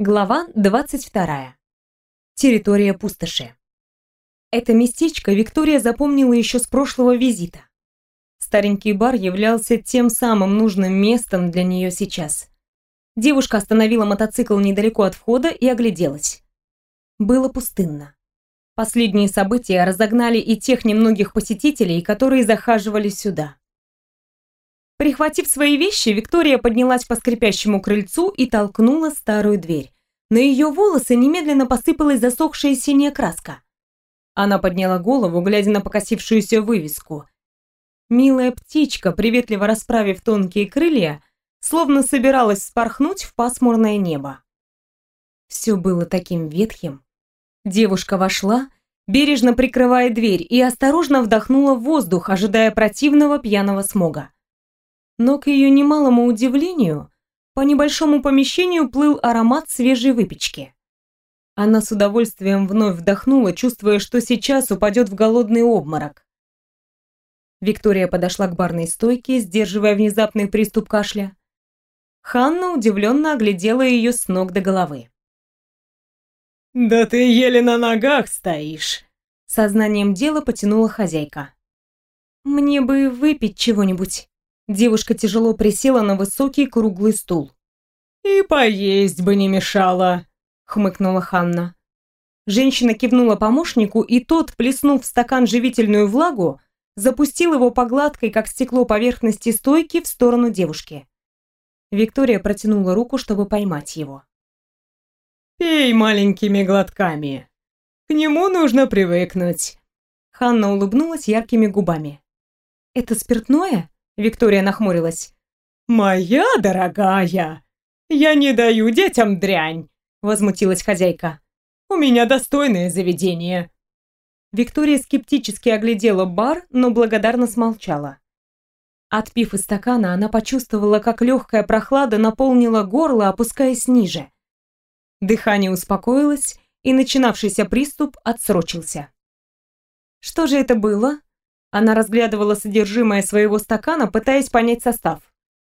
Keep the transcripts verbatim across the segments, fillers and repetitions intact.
Глава двадцать вторая. Территория пустоши. Это местечко Виктория запомнила еще с прошлого визита. Старенький бар являлся тем самым нужным местом для нее сейчас. Девушка остановила мотоцикл недалеко от входа и огляделась. Было пустынно. Последние события разогнали и тех немногих посетителей, которые захаживали сюда. Прихватив свои вещи, Виктория поднялась по скрипящему крыльцу и толкнула старую дверь. На ее волосы немедленно посыпалась засохшая синяя краска. Она подняла голову, глядя на покосившуюся вывеску. Милая птичка, приветливо расправив тонкие крылья, словно собиралась вспорхнуть в пасмурное небо. Все было таким ветхим. Девушка вошла, бережно прикрывая дверь, и осторожно вдохнула воздух, ожидая противного пьяного смога. Но к ее немалому удивлению, по небольшому помещению плыл аромат свежей выпечки. Она с удовольствием вновь вдохнула, чувствуя, что сейчас упадет в голодный обморок. Виктория подошла к барной стойке, сдерживая внезапный приступ кашля. Ханна удивленно оглядела ее с ног до головы. «Да ты еле на ногах стоишь!» Сознанием дела потянула хозяйка. «Мне бы выпить чего-нибудь». Девушка тяжело присела на высокий круглый стул. «И поесть бы не мешало», — хмыкнула Ханна. Женщина кивнула помощнику, и тот, плеснув в стакан живительную влагу, запустил его по гладкой, как стекло, поверхности стойки в сторону девушки. Виктория протянула руку, чтобы поймать его. «Пей маленькими глотками. К нему нужно привыкнуть». Ханна улыбнулась яркими губами. «Это спиртное?» Виктория нахмурилась. «Моя дорогая, я не даю детям дрянь», — возмутилась хозяйка. «У меня достойное заведение». Виктория скептически оглядела бар, но благодарно смолчала. Отпив из стакана, она почувствовала, как легкая прохлада наполнила горло, опускаясь ниже. Дыхание успокоилось, и начинавшийся приступ отсрочился. Что же это было? Она разглядывала содержимое своего стакана, пытаясь понять состав.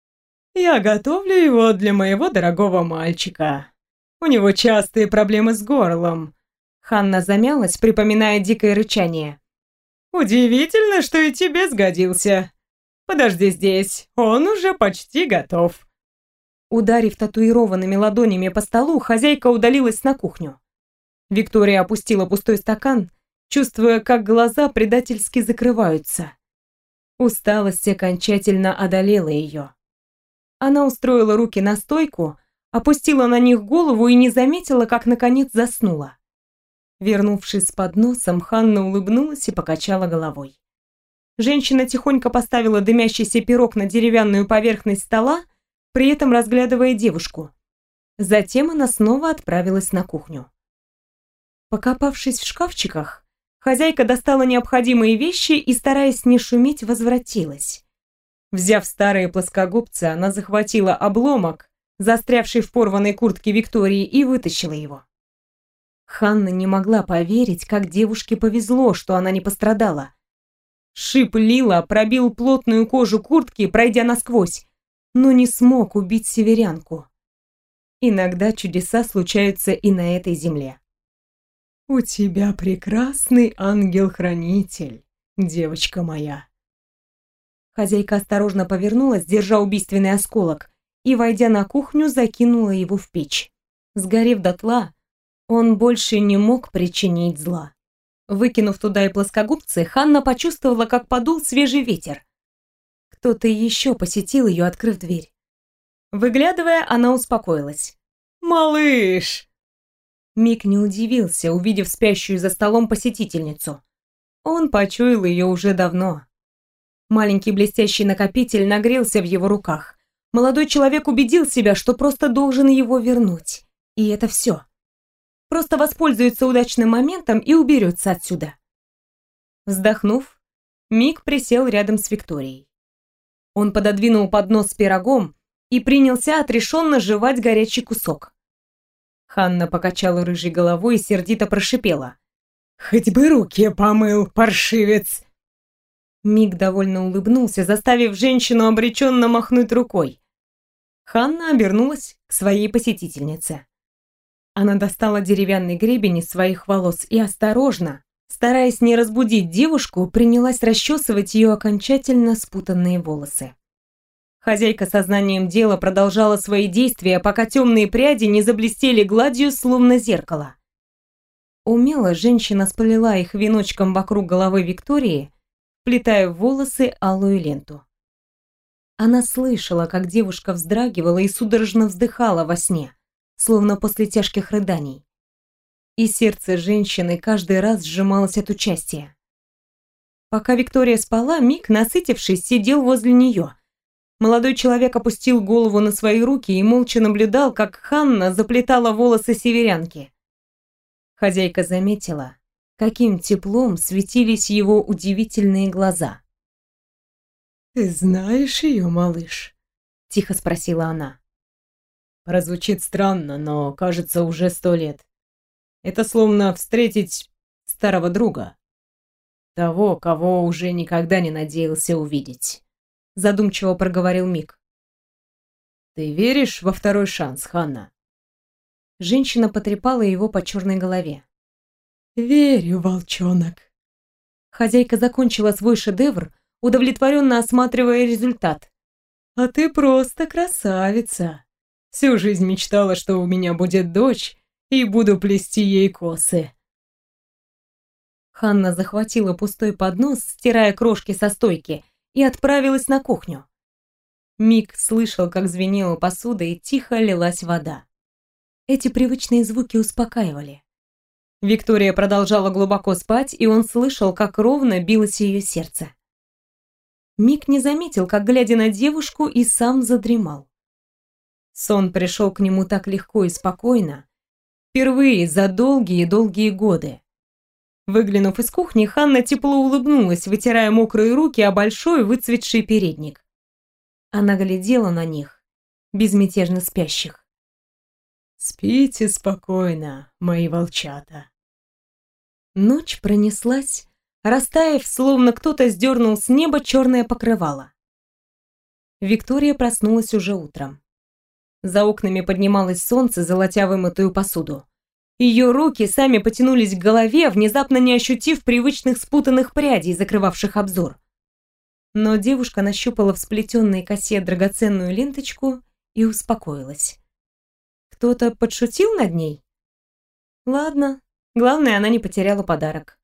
«Я готовлю его для моего дорогого мальчика. У него частые проблемы с горлом». Ханна замялась, припоминая дикое рычание. «Удивительно, что и тебе сгодился. Подожди здесь, он уже почти готов». Ударив татуированными ладонями по столу, хозяйка удалилась на кухню. Виктория опустила пустой стакан, чувствуя, как глаза предательски закрываются. Усталость окончательно одолела ее. Она устроила руки на стойку, опустила на них голову и не заметила, как наконец заснула. Вернувшись с подносом, Ханна улыбнулась и покачала головой. Женщина тихонько поставила дымящийся пирог на деревянную поверхность стола, при этом разглядывая девушку. Затем она снова отправилась на кухню. Покопавшись в шкафчиках, хозяйка достала необходимые вещи и, стараясь не шуметь, возвратилась. Взяв старые плоскогубцы, она захватила обломок, застрявший в порванной куртке Виктории, и вытащила его. Ханна не могла поверить, как девушке повезло, что она не пострадала. Шип Лила пробил плотную кожу куртки, пройдя насквозь, но не смог убить северянку. Иногда чудеса случаются и на этой земле. «У тебя прекрасный ангел-хранитель, девочка моя». Хозяйка осторожно повернулась, держа убийственный осколок, и, войдя на кухню, закинула его в печь. Сгорев дотла, он больше не мог причинить зла. Выкинув туда и плоскогубцы, Ханна почувствовала, как подул свежий ветер. Кто-то еще посетил ее, открыв дверь. Выглядывая, она успокоилась. «Малыш!» Мик не удивился, увидев спящую за столом посетительницу. Он почуял ее уже давно. Маленький блестящий накопитель нагрелся в его руках. Молодой человек убедил себя, что просто должен его вернуть. И это все. Просто воспользуется удачным моментом и уберется отсюда. Вздохнув, Мик присел рядом с Викторией. Он пододвинул поднос с пирогом и принялся отрешенно жевать горячий кусок. Ханна покачала рыжей головой и сердито прошипела. «Хоть бы руки помыл, паршивец!» Мик довольно улыбнулся, заставив женщину обреченно махнуть рукой. Ханна обернулась к своей посетительнице. Она достала деревянный гребень из своих волос и осторожно, стараясь не разбудить девушку, принялась расчесывать ее окончательно спутанные волосы. Хозяйка сознанием дела продолжала свои действия, пока темные пряди не заблестели гладью, словно зеркало. Умело женщина сплела их веночком вокруг головы Виктории, вплетая в волосы алую ленту. Она слышала, как девушка вздрагивала и судорожно вздыхала во сне, словно после тяжких рыданий. И сердце женщины каждый раз сжималось от участия. Пока Виктория спала, Мик, насытившись, сидел возле нее. Молодой человек опустил голову на свои руки и молча наблюдал, как Ханна заплетала волосы северянки. Хозяйка заметила, каким теплом светились его удивительные глаза. «Ты знаешь ее, малыш?» — тихо спросила она. Прозвучит странно, но, кажется, уже сто лет. Это словно встретить старого друга. Того, кого уже никогда не надеялся увидеть. Задумчиво проговорил Мик. Ты веришь во второй шанс, Ханна? Женщина потрепала его по черной голове. Верю, волчонок. Хозяйка закончила свой шедевр, удовлетворенно осматривая результат. А ты просто красавица. Всю жизнь мечтала, что у меня будет дочь, и буду плести ей косы. Ханна захватила пустой поднос, стирая крошки со стойки, и отправилась на кухню. Мик слышал, как звенела посуда и тихо лилась вода. Эти привычные звуки успокаивали. Виктория продолжала глубоко спать, и он слышал, как ровно билось ее сердце. Мик не заметил, как, глядя на девушку, и сам задремал. Сон пришел к нему так легко и спокойно, впервые за долгие-долгие годы. Выглянув из кухни, Ханна тепло улыбнулась, вытирая мокрые руки о большой выцветший передник. Она глядела на них, безмятежно спящих. «Спите спокойно, мои волчата». Ночь пронеслась, растаяв, словно кто-то сдернул с неба черное покрывало. Виктория проснулась уже утром. За окнами поднималось солнце, золотя вымытую посуду. Ее руки сами потянулись к голове, внезапно не ощутив привычных спутанных прядей, закрывавших обзор. Но девушка нащупала в сплетенной косе драгоценную ленточку и успокоилась. Кто-то подшутил над ней? Ладно, главное, она не потеряла подарок.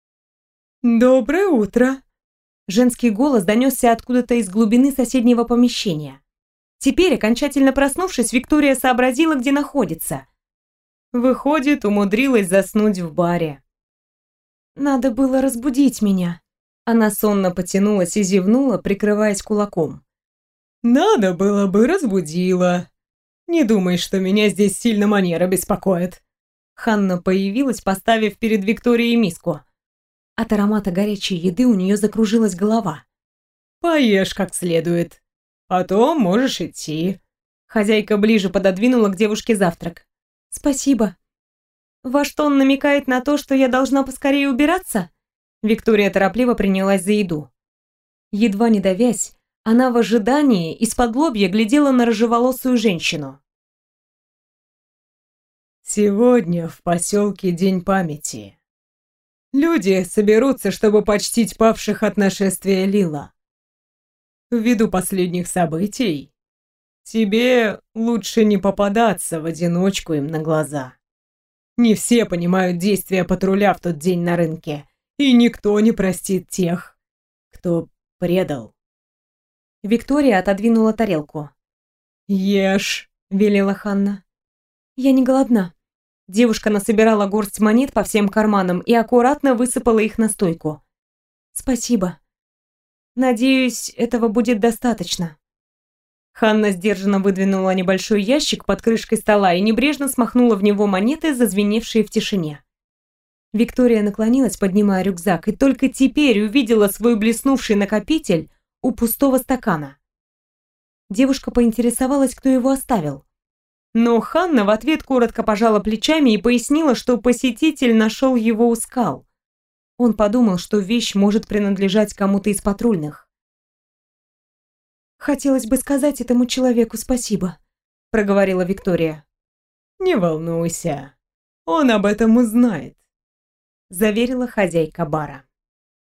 «Доброе утро!» Женский голос донесся откуда-то из глубины соседнего помещения. Теперь, окончательно проснувшись, Виктория сообразила, где находится. Выходит, умудрилась заснуть в баре. Надо было разбудить меня. Она сонно потянулась и зевнула, прикрываясь кулаком. «Надо было бы, разбудила. Не думай, что меня здесь сильно манера беспокоит». Ханна появилась, поставив перед Викторией миску. От аромата горячей еды у нее закружилась голова. «Поешь как следует. Потом можешь идти». Хозяйка ближе пододвинула к девушке завтрак. «Спасибо. Ваш тон намекает на то, что я должна поскорее убираться?» Виктория торопливо принялась за еду. Едва не давясь, она в ожидании из-под лобья глядела на рыжеволосую женщину. «Сегодня в поселке День памяти. Люди соберутся, чтобы почтить павших от нашествия Лила. Ввиду последних событий тебе лучше не попадаться в одиночку им на глаза. Не все понимают действия патруля в тот день на рынке, и никто не простит тех, кто предал». Виктория отодвинула тарелку. «Ешь», — велела Ханна. «Я не голодна». Девушка насобирала горсть монет по всем карманам и аккуратно высыпала их на стойку. «Спасибо. Надеюсь, этого будет достаточно». Ханна сдержанно выдвинула небольшой ящик под крышкой стола и небрежно смахнула в него монеты, зазвеневшие в тишине. Виктория наклонилась, поднимая рюкзак, и только теперь увидела свой блеснувший накопитель у пустого стакана. Девушка поинтересовалась, кто его оставил. Но Ханна в ответ коротко пожала плечами и пояснила, что посетитель нашел его у скал. Он подумал, что вещь может принадлежать кому-то из патрульных. «Хотелось бы сказать этому человеку спасибо», — проговорила Виктория. Не волнуйся, он об этом узнает, заверила хозяйка бара.